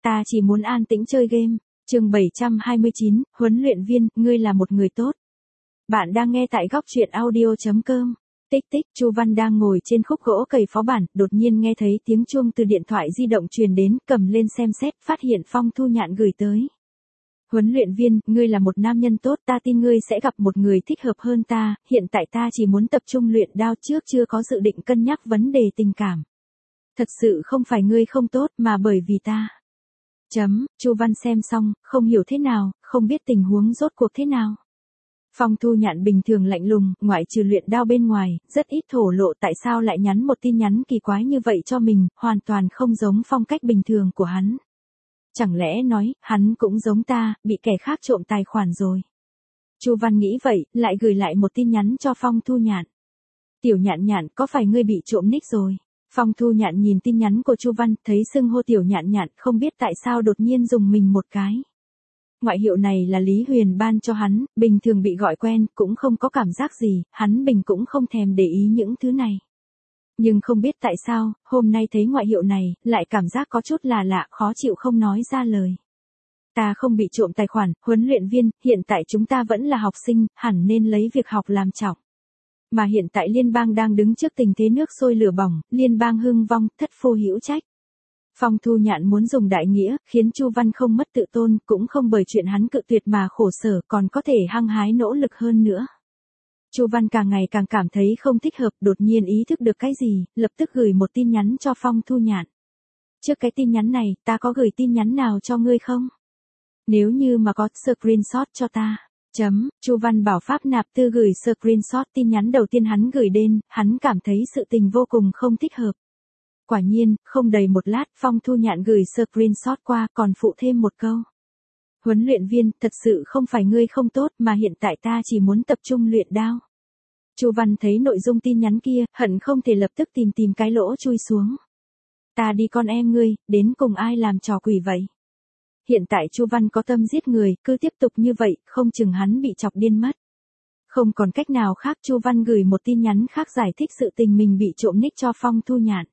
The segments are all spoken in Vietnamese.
Ta chỉ muốn an tĩnh chơi game. Chương 729, huấn luyện viên, ngươi là một người tốt. Bạn đang nghe tại góc truyện audio.com. Tích tích, Chu Văn đang ngồi trên khúc gỗ cày phó bản, đột nhiên nghe thấy tiếng chuông từ điện thoại di động truyền đến, cầm lên xem xét, phát hiện Phong Thu Nhạn gửi tới. Huấn luyện viên, ngươi là một nam nhân tốt, ta tin ngươi sẽ gặp một người thích hợp hơn ta, hiện tại ta chỉ muốn tập trung luyện đao trước, chưa có dự định cân nhắc vấn đề tình cảm. Thật sự không phải ngươi không tốt mà bởi vì ta. Chu Văn xem xong, không hiểu thế nào, không biết tình huống rốt cuộc thế nào. Phong Thu Nhạn bình thường lạnh lùng, ngoại trừ luyện đao bên ngoài, rất ít thổ lộ tại sao lại nhắn một tin nhắn kỳ quái như vậy cho mình, hoàn toàn không giống phong cách bình thường của hắn. Chẳng lẽ nói, hắn cũng giống ta, bị kẻ khác trộm tài khoản rồi. Chu Văn nghĩ vậy, lại gửi lại một tin nhắn cho Phong Thu Nhạn. Tiểu Nhạn Nhạn, có phải ngươi bị trộm nick rồi? Phong Thu Nhạn nhìn tin nhắn của Chu Văn, thấy xưng hô Tiểu Nhạn Nhạn, không biết tại sao đột nhiên dùng mình một cái. Ngoại hiệu này là Lý Huyền ban cho hắn, bình thường bị gọi quen, cũng không có cảm giác gì, hắn bình cũng không thèm để ý những thứ này. Nhưng không biết tại sao, hôm nay thấy ngoại hiệu này, lại cảm giác có chút là lạ, khó chịu không nói ra lời. Ta không bị trộm tài khoản, huấn luyện viên, hiện tại chúng ta vẫn là học sinh, hẳn nên lấy việc học làm trọng. Mà hiện tại liên bang đang đứng trước tình thế nước sôi lửa bỏng, liên bang hưng vong, thất phu hữu trách. Phong Thu Nhạn muốn dùng đại nghĩa, khiến Chu Văn không mất tự tôn, cũng không bởi chuyện hắn cự tuyệt mà khổ sở, còn có thể hăng hái nỗ lực hơn nữa. Chu Văn càng ngày càng cảm thấy không thích hợp, đột nhiên ý thức được cái gì, lập tức gửi một tin nhắn cho Phong Thu Nhạn. Trước cái tin nhắn này, ta có gửi tin nhắn nào cho ngươi không? Nếu như mà có, screenshot cho ta. Chu Văn bảo Pháp Nạp Tư gửi screenshot tin nhắn đầu tiên hắn gửi đến, hắn cảm thấy sự tình vô cùng không thích hợp. Quả nhiên, không đầy một lát, Phong Thu Nhạn gửi screenshot qua, còn phụ thêm một câu. Huấn luyện viên, thật sự không phải ngươi không tốt mà hiện tại ta chỉ muốn tập trung luyện đao. Chu Văn thấy nội dung tin nhắn kia, hận không thể lập tức tìm cái lỗ chui xuống. Ta đi con em ngươi, đến cùng ai làm trò quỷ vậy? Hiện tại Chu Văn có tâm giết người, cứ tiếp tục như vậy, không chừng hắn bị chọc điên mất. Không còn cách nào khác, Chu Văn gửi một tin nhắn khác giải thích sự tình mình bị trộm nick cho Phong Thu Nhạn.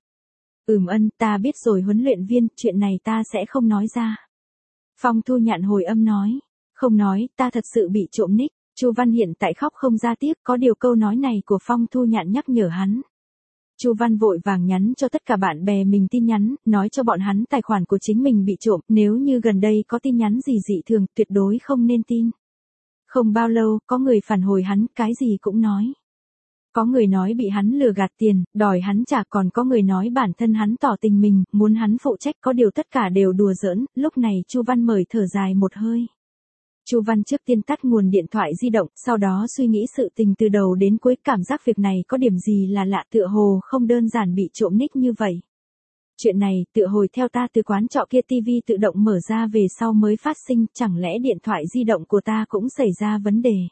Ta biết rồi huấn luyện viên, chuyện này ta sẽ không nói ra. Phong Thu Nhạn hồi âm nói, không nói, ta thật sự bị trộm nick. Chu Văn hiện tại khóc không ra tiếc, có điều câu nói này của Phong Thu Nhạn nhắc nhở hắn. Chu Văn vội vàng nhắn cho tất cả bạn bè mình tin nhắn, nói cho bọn hắn tài khoản của chính mình bị trộm, nếu như gần đây có tin nhắn gì dị thường, tuyệt đối không nên tin. Không bao lâu, có người phản hồi hắn, cái gì cũng nói. Có người nói bị hắn lừa gạt tiền, đòi hắn trả, còn có người nói bản thân hắn tỏ tình mình, muốn hắn phụ trách, có điều tất cả đều đùa giỡn, lúc này Chu Văn mời thở dài một hơi. Chu Văn trước tiên tắt nguồn điện thoại di động, sau đó suy nghĩ sự tình từ đầu đến cuối, cảm giác việc này có điểm gì là lạ, tựa hồ không đơn giản bị trộm nick như vậy. Chuyện này, tựa hồi theo ta từ quán trọ kia tivi tự động mở ra về sau mới phát sinh, chẳng lẽ điện thoại di động của ta cũng xảy ra vấn đề.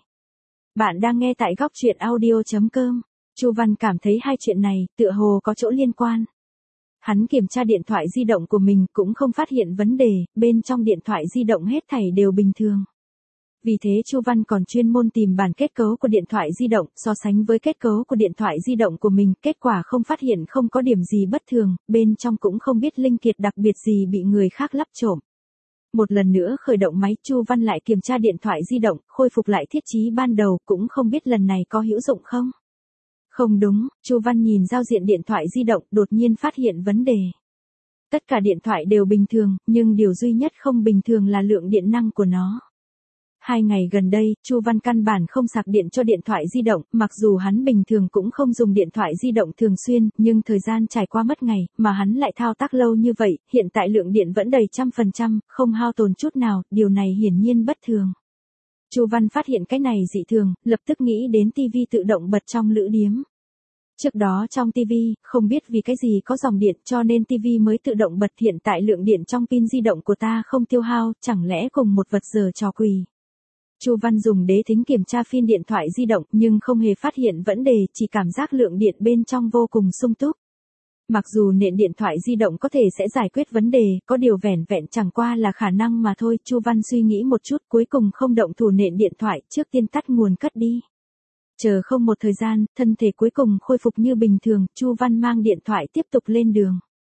Bạn đang nghe tại góc truyện audio.com. Chu Văn cảm thấy hai chuyện này, tựa hồ có chỗ liên quan. Hắn kiểm tra điện thoại di động của mình cũng không phát hiện vấn đề, bên trong điện thoại di động hết thảy đều bình thường. Vì thế Chu Văn còn chuyên môn tìm bản kết cấu của điện thoại di động, so sánh với kết cấu của điện thoại di động của mình, kết quả không phát hiện không có điểm gì bất thường, bên trong cũng không biết linh kiện đặc biệt gì bị người khác lắp trộm. Một lần nữa khởi động máy, Chu Văn lại kiểm tra điện thoại di động, khôi phục lại thiết trí ban đầu, cũng không biết lần này có hữu dụng không. Không đúng, Chu Văn nhìn giao diện điện thoại di động, đột nhiên phát hiện vấn đề. Tất cả điện thoại đều bình thường, nhưng điều duy nhất không bình thường là lượng điện năng của nó. 2 ngày gần đây, Chu Văn căn bản không sạc điện cho điện thoại di động, mặc dù hắn bình thường cũng không dùng điện thoại di động thường xuyên, nhưng thời gian trải qua mất ngày, mà hắn lại thao tác lâu như vậy, hiện tại lượng điện vẫn đầy 100%, không hao tồn chút nào, điều này hiển nhiên bất thường. Chu Văn phát hiện cái này dị thường, lập tức nghĩ đến tivi tự động bật trong lữ điếm. Trước đó trong tivi, không biết vì cái gì có dòng điện cho nên tivi mới tự động bật, hiện tại lượng điện trong pin di động của ta không tiêu hao, chẳng lẽ cùng một vật giờ trò quỷ. Chu Văn dùng đế thính kiểm tra pin điện thoại di động nhưng không hề phát hiện vấn đề, chỉ cảm giác lượng điện bên trong vô cùng sung túc. Mặc dù nện điện thoại di động có thể sẽ giải quyết vấn đề, có điều vẻn vẹn chẳng qua là khả năng mà thôi. Chu Văn suy nghĩ một chút, cuối cùng không động thủ nện điện thoại, trước tiên tắt nguồn cất đi. Chờ không một thời gian, thân thể cuối cùng khôi phục như bình thường, Chu Văn mang điện thoại tiếp tục lên đường.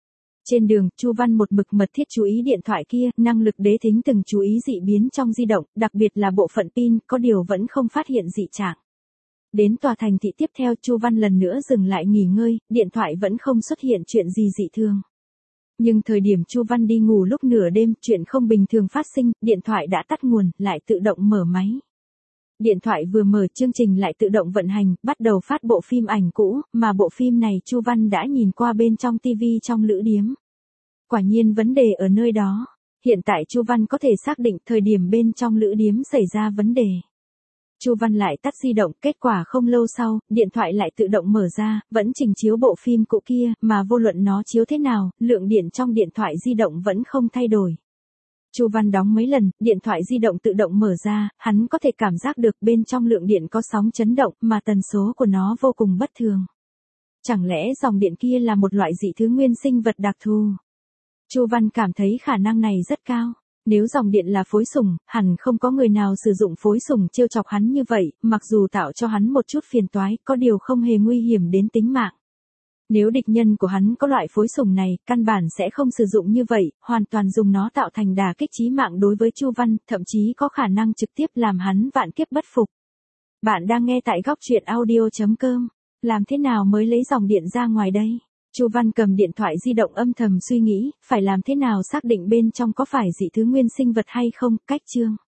Trên đường, Chu Văn một mực mật thiết chú ý điện thoại kia, năng lực đế thính từng chú ý dị biến trong di động, đặc biệt là bộ phận pin, có điều vẫn không phát hiện dị trạng. Đến tòa thành thị tiếp theo, Chu Văn lần nữa dừng lại nghỉ ngơi, điện thoại vẫn không xuất hiện chuyện gì dị thường. Nhưng thời điểm Chu Văn đi ngủ lúc nửa đêm, chuyện không bình thường phát sinh, điện thoại đã tắt nguồn, lại tự động mở máy. Điện thoại vừa mở, chương trình lại tự động vận hành, bắt đầu phát bộ phim ảnh cũ, mà bộ phim này Chu Văn đã nhìn qua bên trong TV trong lữ điếm. Quả nhiên vấn đề ở nơi đó. Hiện tại Chu Văn có thể xác định thời điểm bên trong lữ điếm xảy ra vấn đề. Chu Văn lại tắt di động, kết quả không lâu sau, điện thoại lại tự động mở ra, vẫn trình chiếu bộ phim cũ kia, mà vô luận nó chiếu thế nào, lượng điện trong điện thoại di động vẫn không thay đổi. Chu Văn đóng mấy lần, điện thoại di động tự động mở ra, hắn có thể cảm giác được bên trong lượng điện có sóng chấn động, mà tần số của nó vô cùng bất thường. Chẳng lẽ dòng điện kia là một loại dị thứ nguyên sinh vật đặc thù? Chu Văn cảm thấy khả năng này rất cao. Nếu dòng điện là phối sủng, hẳn không có người nào sử dụng phối sủng trêu chọc hắn như vậy, mặc dù tạo cho hắn một chút phiền toái, có điều không hề nguy hiểm đến tính mạng. Nếu địch nhân của hắn có loại phối sủng này, căn bản sẽ không sử dụng như vậy, hoàn toàn dùng nó tạo thành đả kích chí mạng đối với Chu Văn, thậm chí có khả năng trực tiếp làm hắn vạn kiếp bất phục. Bạn đang nghe tại góc truyện audio.com. Làm thế nào mới lấy dòng điện ra ngoài đây? Chu Văn cầm điện thoại di động âm thầm suy nghĩ, phải làm thế nào xác định bên trong có phải dị thứ nguyên sinh vật hay không, cách chương.